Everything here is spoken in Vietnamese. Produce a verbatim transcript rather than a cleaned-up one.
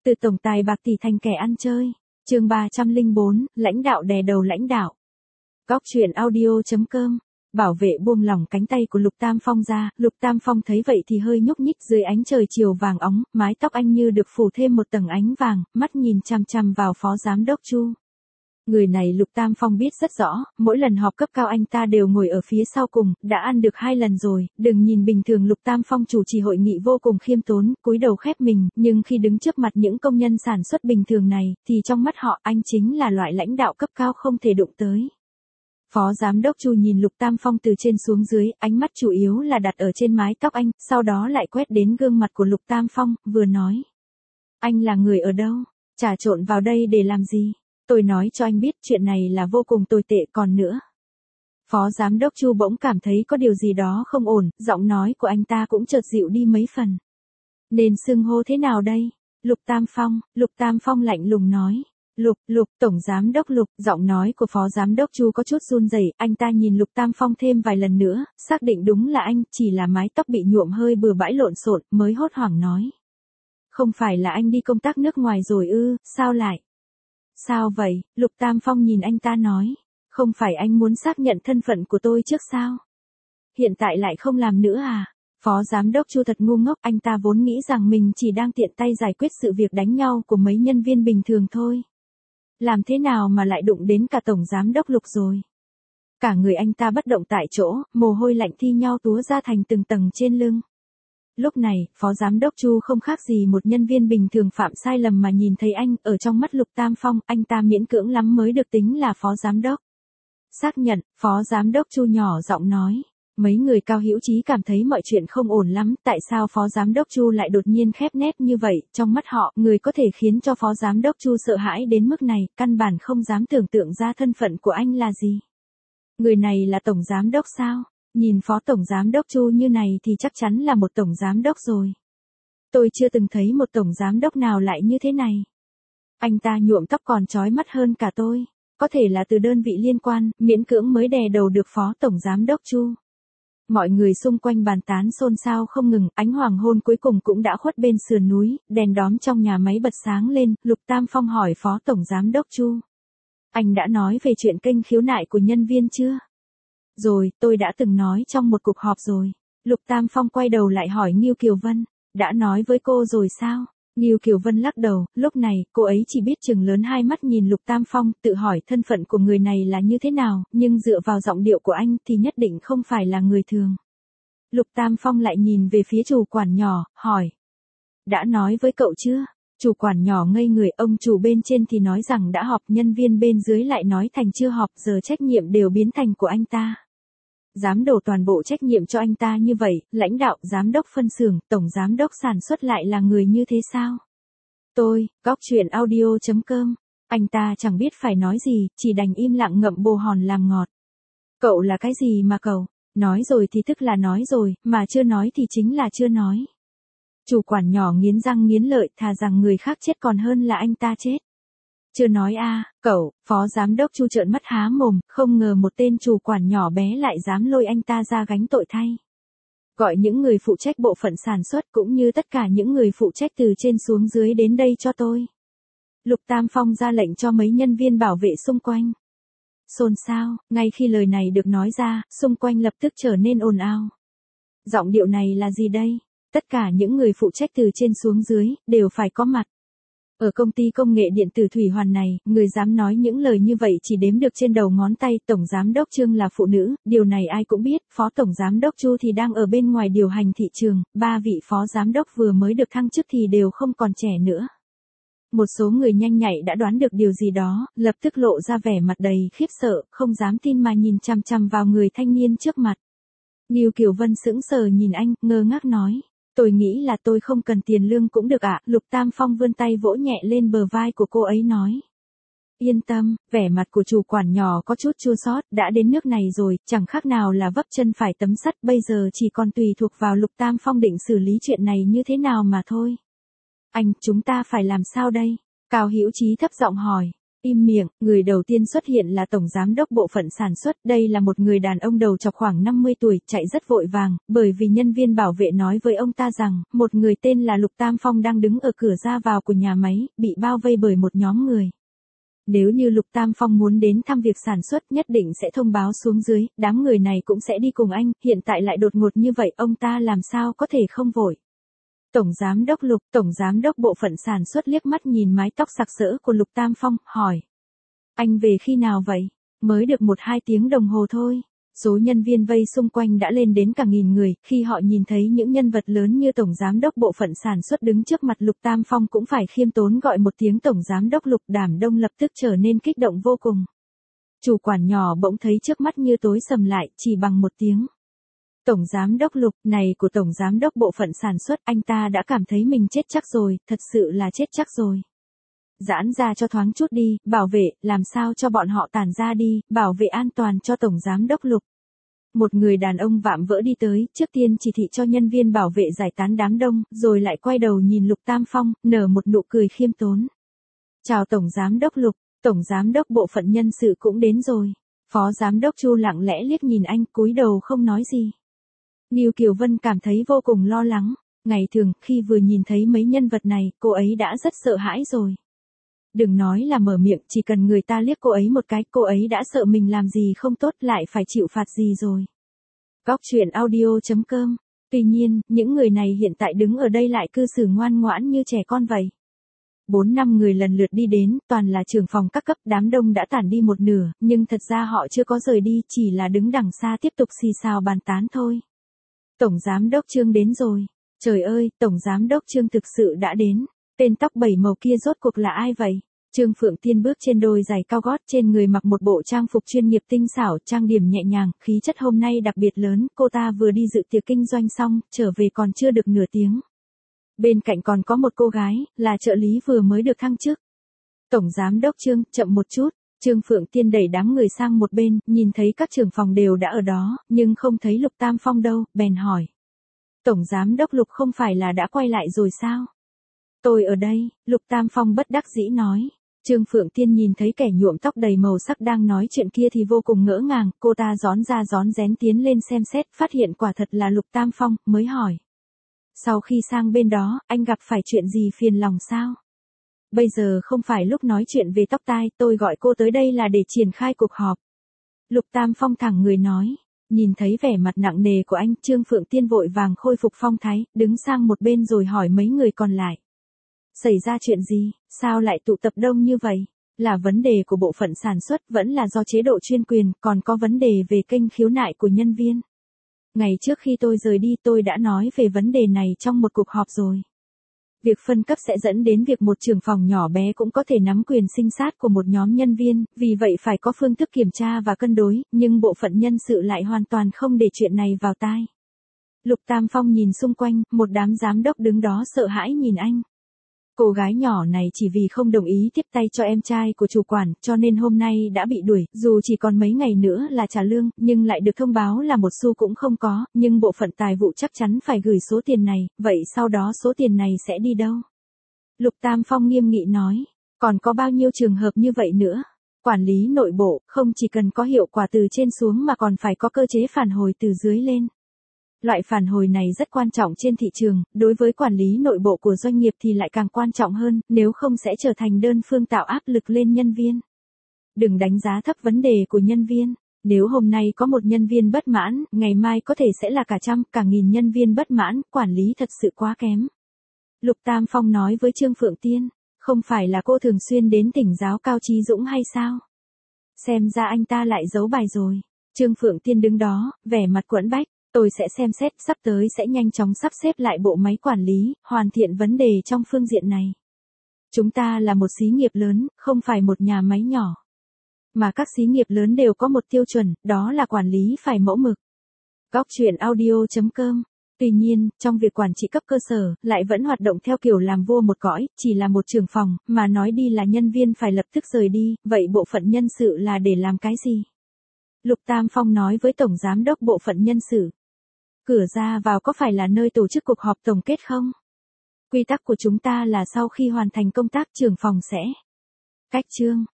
Từ tổng tài bạc tỷ thành kẻ ăn chơi. Chương ba trăm lẻ bốn, lãnh đạo đè đầu lãnh đạo. Góc truyện audio chấm com. Bảo vệ buông lỏng cánh tay của Lục Tam Phong ra, Lục Tam Phong thấy vậy thì hơi nhúc nhích, dưới ánh trời chiều vàng óng, mái tóc anh như được phủ thêm một tầng ánh vàng, mắt nhìn chằm chằm vào phó giám đốc Chu. Người này Lục Tam Phong biết rất rõ, mỗi lần họp cấp cao anh ta đều ngồi ở phía sau cùng, đã ăn được hai lần rồi, đừng nhìn bình thường Lục Tam Phong chủ trì hội nghị vô cùng khiêm tốn, cúi đầu khép mình, nhưng khi đứng trước mặt những công nhân sản xuất bình thường này, thì trong mắt họ anh chính là loại lãnh đạo cấp cao không thể đụng tới. Phó giám đốc Chu nhìn Lục Tam Phong từ trên xuống dưới, ánh mắt chủ yếu là đặt ở trên mái tóc anh, sau đó lại quét đến gương mặt của Lục Tam Phong, vừa nói. Anh là người ở đâu? Trà trộn vào đây để làm gì? Tôi nói cho anh biết chuyện này là vô cùng tồi tệ còn nữa. Phó giám đốc Chu bỗng cảm thấy có điều gì đó không ổn, giọng nói của anh ta cũng chợt dịu đi mấy phần. Nên xưng hô thế nào đây? Lục Tam Phong, Lục Tam Phong lạnh lùng nói. Lục, Lục, Tổng Giám đốc Lục, giọng nói của Phó Giám đốc Chu có chút run rẩy, anh ta nhìn Lục Tam Phong thêm vài lần nữa, xác định đúng là anh, chỉ là mái tóc bị nhuộm hơi bừa bãi lộn xộn, mới hốt hoảng nói. Không phải là anh đi công tác nước ngoài rồi ư, sao lại? Sao vậy? Lục Tam Phong nhìn anh ta nói. Không phải anh muốn xác nhận thân phận của tôi trước sao? Hiện tại lại không làm nữa à? Phó Giám đốc Chu thật ngu ngốc, anh ta vốn nghĩ rằng mình chỉ đang tiện tay giải quyết sự việc đánh nhau của mấy nhân viên bình thường thôi. Làm thế nào mà lại đụng đến cả Tổng Giám đốc Lục rồi? Cả người anh ta bất động tại chỗ, mồ hôi lạnh thi nhau túa ra thành từng tầng trên lưng. Lúc này, Phó Giám đốc Chu không khác gì một nhân viên bình thường phạm sai lầm mà nhìn thấy anh, ở trong mắt Lục Tam Phong, anh ta miễn cưỡng lắm mới được tính là Phó Giám đốc. Xác nhận, Phó Giám đốc Chu nhỏ giọng nói. Mấy người Cao Hữu Chí cảm thấy mọi chuyện không ổn lắm, tại sao Phó Giám đốc Chu lại đột nhiên khép nép như vậy, trong mắt họ, người có thể khiến cho Phó Giám đốc Chu sợ hãi đến mức này, căn bản không dám tưởng tượng ra thân phận của anh là gì. Người này là Tổng Giám đốc sao? Nhìn Phó Tổng Giám đốc Chu như này thì chắc chắn là một Tổng Giám đốc rồi. Tôi chưa từng thấy một Tổng Giám đốc nào lại như thế này. Anh ta nhuộm tóc còn chói mắt hơn cả tôi. Có thể là từ đơn vị liên quan, miễn cưỡng mới đè đầu được Phó Tổng Giám đốc Chu. Mọi người xung quanh bàn tán xôn xao không ngừng, ánh hoàng hôn cuối cùng cũng đã khuất bên sườn núi, đèn đóm trong nhà máy bật sáng lên, Lục Tam Phong hỏi Phó Tổng Giám đốc Chu. Anh đã nói về chuyện kênh khiếu nại của nhân viên chưa? Rồi, tôi đã từng nói trong một cuộc họp rồi. Lục Tam Phong quay đầu lại hỏi Ngưu Kiều Vân. Đã nói với cô rồi sao? Ngưu Kiều Vân lắc đầu, lúc này, cô ấy chỉ biết chừng lớn hai mắt nhìn Lục Tam Phong, tự hỏi thân phận của người này là như thế nào, nhưng dựa vào giọng điệu của anh thì nhất định không phải là người thường. Lục Tam Phong lại nhìn về phía chủ quản nhỏ, hỏi. Đã nói với cậu chưa? Chủ quản nhỏ ngây người, ông chủ bên trên thì nói rằng đã họp, nhân viên bên dưới lại nói thành chưa họp, giờ trách nhiệm đều biến thành của anh ta. Dám đổ toàn bộ trách nhiệm cho anh ta như vậy, lãnh đạo, giám đốc phân xưởng, tổng giám đốc sản xuất lại là người như thế sao? Tôi, góc truyện audio chấm com, anh ta chẳng biết phải nói gì, chỉ đành im lặng ngậm bồ hòn làm ngọt. Cậu là cái gì mà cậu? Nói rồi thì tức là nói rồi, mà chưa nói thì chính là chưa nói. Chủ quản nhỏ nghiến răng nghiến lợi, thà rằng người khác chết còn hơn là anh ta chết. Chưa nói a, à, cậu, Phó Giám đốc Chu trợn mắt há mồm, không ngờ một tên chủ quản nhỏ bé lại dám lôi anh ta ra gánh tội thay. Gọi những người phụ trách bộ phận sản xuất cũng như tất cả những người phụ trách từ trên xuống dưới đến đây cho tôi. Lục Tam Phong ra lệnh cho mấy nhân viên bảo vệ xung quanh. Xôn xao, ngay khi lời này được nói ra, xung quanh lập tức trở nên ồn ào. Giọng điệu này là gì đây? Tất cả những người phụ trách từ trên xuống dưới, đều phải có mặt. Ở công ty công nghệ điện tử Thủy Hoàn này, người dám nói những lời như vậy chỉ đếm được trên đầu ngón tay. Tổng Giám đốc Trương là phụ nữ, điều này ai cũng biết, Phó Tổng Giám đốc Chu thì đang ở bên ngoài điều hành thị trường, ba vị Phó Giám đốc vừa mới được thăng chức thì đều không còn trẻ nữa. Một số người nhanh nhạy đã đoán được điều gì đó, lập tức lộ ra vẻ mặt đầy khiếp sợ, không dám tin mà nhìn chằm chằm vào người thanh niên trước mặt. Ngưu Kiều Vân sững sờ nhìn anh, ngơ ngác nói. Tôi nghĩ là tôi không cần tiền lương cũng được ạ. Lục Tam Phong vươn tay vỗ nhẹ lên bờ vai của cô ấy nói. Yên tâm, vẻ mặt của chủ quản nhỏ có chút chua xót, đã đến nước này rồi, chẳng khác nào là vấp chân phải tấm sắt, bây giờ chỉ còn tùy thuộc vào Lục Tam Phong định xử lý chuyện này như thế nào mà thôi. Anh, chúng ta phải làm sao đây? Cao Hữu Chí thấp giọng hỏi. Im miệng, người đầu tiên xuất hiện là Tổng Giám đốc Bộ phận Sản xuất, đây là một người đàn ông đầu trọc khoảng năm mươi tuổi, chạy rất vội vàng, bởi vì nhân viên bảo vệ nói với ông ta rằng, một người tên là Lục Tam Phong đang đứng ở cửa ra vào của nhà máy, bị bao vây bởi một nhóm người. Nếu như Lục Tam Phong muốn đến thăm việc sản xuất nhất định sẽ thông báo xuống dưới, đám người này cũng sẽ đi cùng anh, hiện tại lại đột ngột như vậy, ông ta làm sao có thể không vội. Tổng Giám đốc Lục, Tổng Giám đốc Bộ phận Sản xuất liếc mắt nhìn mái tóc sặc sỡ của Lục Tam Phong, hỏi. Anh về khi nào vậy? Mới được một hai tiếng đồng hồ thôi. Số nhân viên vây xung quanh đã lên đến cả nghìn người, khi họ nhìn thấy những nhân vật lớn như Tổng Giám đốc Bộ phận Sản xuất đứng trước mặt Lục Tam Phong cũng phải khiêm tốn gọi một tiếng Tổng Giám đốc Lục. Đàm Đông lập tức trở nên kích động vô cùng. Chủ quản nhỏ bỗng thấy trước mắt như tối sầm lại, chỉ bằng một tiếng. Tổng Giám đốc Lục, này của Tổng Giám đốc Bộ phận Sản xuất, anh ta đã cảm thấy mình chết chắc rồi, thật sự là chết chắc rồi. Giãn ra cho thoáng chút đi, bảo vệ, làm sao cho bọn họ tản ra đi, bảo vệ an toàn cho Tổng Giám đốc Lục. Một người đàn ông vạm vỡ đi tới, trước tiên chỉ thị cho nhân viên bảo vệ giải tán đám đông, rồi lại quay đầu nhìn Lục Tam Phong, nở một nụ cười khiêm tốn. Chào Tổng Giám đốc Lục, Tổng Giám đốc Bộ phận Nhân sự cũng đến rồi. Phó Giám đốc Chu lặng lẽ liếc nhìn anh, cúi đầu không nói gì. Niêu Kiều Vân cảm thấy vô cùng lo lắng. Ngày thường, khi vừa nhìn thấy mấy nhân vật này, cô ấy đã rất sợ hãi rồi. Đừng nói là mở miệng, chỉ cần người ta liếc cô ấy một cái, cô ấy đã sợ mình làm gì không tốt lại phải chịu phạt gì rồi. Góc truyện audio chấm com. Tuy nhiên, những người này hiện tại đứng ở đây lại cư xử ngoan ngoãn như trẻ con vậy. Bốn năm người lần lượt đi đến, toàn là trưởng phòng các cấp, đám đông đã tản đi một nửa, nhưng thật ra họ chưa có rời đi, chỉ là đứng đằng xa tiếp tục xì xào bàn tán thôi. Tổng Giám đốc Trương đến rồi. Trời ơi, Tổng Giám đốc Trương thực sự đã đến. Tên tóc bảy màu kia rốt cuộc là ai vậy? Trương Phượng Tiên bước trên đôi giày cao gót, trên người mặc một bộ trang phục chuyên nghiệp tinh xảo, trang điểm nhẹ nhàng, khí chất hôm nay đặc biệt lớn, cô ta vừa đi dự tiệc kinh doanh xong, trở về còn chưa được nửa tiếng. Bên cạnh còn có một cô gái, là trợ lý vừa mới được thăng chức. Tổng Giám đốc Trương, chậm một chút. Trương Phượng Tiên đẩy đám người sang một bên, nhìn thấy các trưởng phòng đều đã ở đó, nhưng không thấy Lục Tam Phong đâu, bèn hỏi. Tổng Giám đốc Lục không phải là đã quay lại rồi sao? Tôi ở đây, Lục Tam Phong bất đắc dĩ nói. Trương Phượng Tiên nhìn thấy kẻ nhuộm tóc đầy màu sắc đang nói chuyện kia thì vô cùng ngỡ ngàng, cô ta rón ra rón rén tiến lên xem xét, phát hiện quả thật là Lục Tam Phong, mới hỏi. Sau khi sang bên đó, anh gặp phải chuyện gì phiền lòng sao? Bây giờ không phải lúc nói chuyện về tóc tai, tôi gọi cô tới đây là để triển khai cuộc họp. Lục Tam Phong thẳng người nói. Nhìn thấy vẻ mặt nặng nề của anh, Trương Phượng Tiên vội vàng khôi phục phong thái, đứng sang một bên rồi hỏi mấy người còn lại. Xảy ra chuyện gì, sao lại tụ tập đông như vậy? Là vấn đề của bộ phận sản xuất, vẫn là do chế độ chuyên quyền, còn có vấn đề về kênh khiếu nại của nhân viên. Ngày trước khi tôi rời đi tôi đã nói về vấn đề này trong một cuộc họp rồi. Việc phân cấp sẽ dẫn đến việc một trưởng phòng nhỏ bé cũng có thể nắm quyền sinh sát của một nhóm nhân viên, vì vậy phải có phương thức kiểm tra và cân đối, nhưng bộ phận nhân sự lại hoàn toàn không để chuyện này vào tai. Lục Tam Phong nhìn xung quanh, một đám giám đốc đứng đó sợ hãi nhìn anh. Cô gái nhỏ này chỉ vì không đồng ý tiếp tay cho em trai của chủ quản, cho nên hôm nay đã bị đuổi, dù chỉ còn mấy ngày nữa là trả lương, nhưng lại được thông báo là một xu cũng không có, nhưng bộ phận tài vụ chắc chắn phải gửi số tiền này, vậy sau đó số tiền này sẽ đi đâu? Lục Tam Phong nghiêm nghị nói, còn có bao nhiêu trường hợp như vậy nữa? Quản lý nội bộ, không chỉ cần có hiệu quả từ trên xuống mà còn phải có cơ chế phản hồi từ dưới lên. Loại phản hồi này rất quan trọng trên thị trường, đối với quản lý nội bộ của doanh nghiệp thì lại càng quan trọng hơn, nếu không sẽ trở thành đơn phương tạo áp lực lên nhân viên. Đừng đánh giá thấp vấn đề của nhân viên, nếu hôm nay có một nhân viên bất mãn, ngày mai có thể sẽ là cả trăm, cả nghìn nhân viên bất mãn, quản lý thật sự quá kém. Lục Tam Phong nói với Trương Phượng Tiên, không phải là cô thường xuyên đến tỉnh giáo Cao Chí Dũng hay sao? Xem ra anh ta lại giấu bài rồi. Trương Phượng Tiên đứng đó, vẻ mặt quẫn bách. Tôi sẽ xem xét, sắp tới sẽ nhanh chóng sắp xếp lại bộ máy quản lý, hoàn thiện vấn đề trong phương diện này. Chúng ta là một xí nghiệp lớn, không phải một nhà máy nhỏ. Mà các xí nghiệp lớn đều có một tiêu chuẩn, đó là quản lý phải mẫu mực. Góc truyện audio chấm com. Tuy nhiên, trong việc quản trị cấp cơ sở, lại vẫn hoạt động theo kiểu làm vua một cõi, chỉ là một trưởng phòng, mà nói đi là nhân viên phải lập tức rời đi, vậy bộ phận nhân sự là để làm cái gì? Lục Tam Phong nói với Tổng Giám đốc Bộ phận Nhân sự. Cửa ra vào có phải là nơi tổ chức cuộc họp tổng kết không? Quy tắc của chúng ta là sau khi hoàn thành công tác trưởng phòng sẽ cách chương.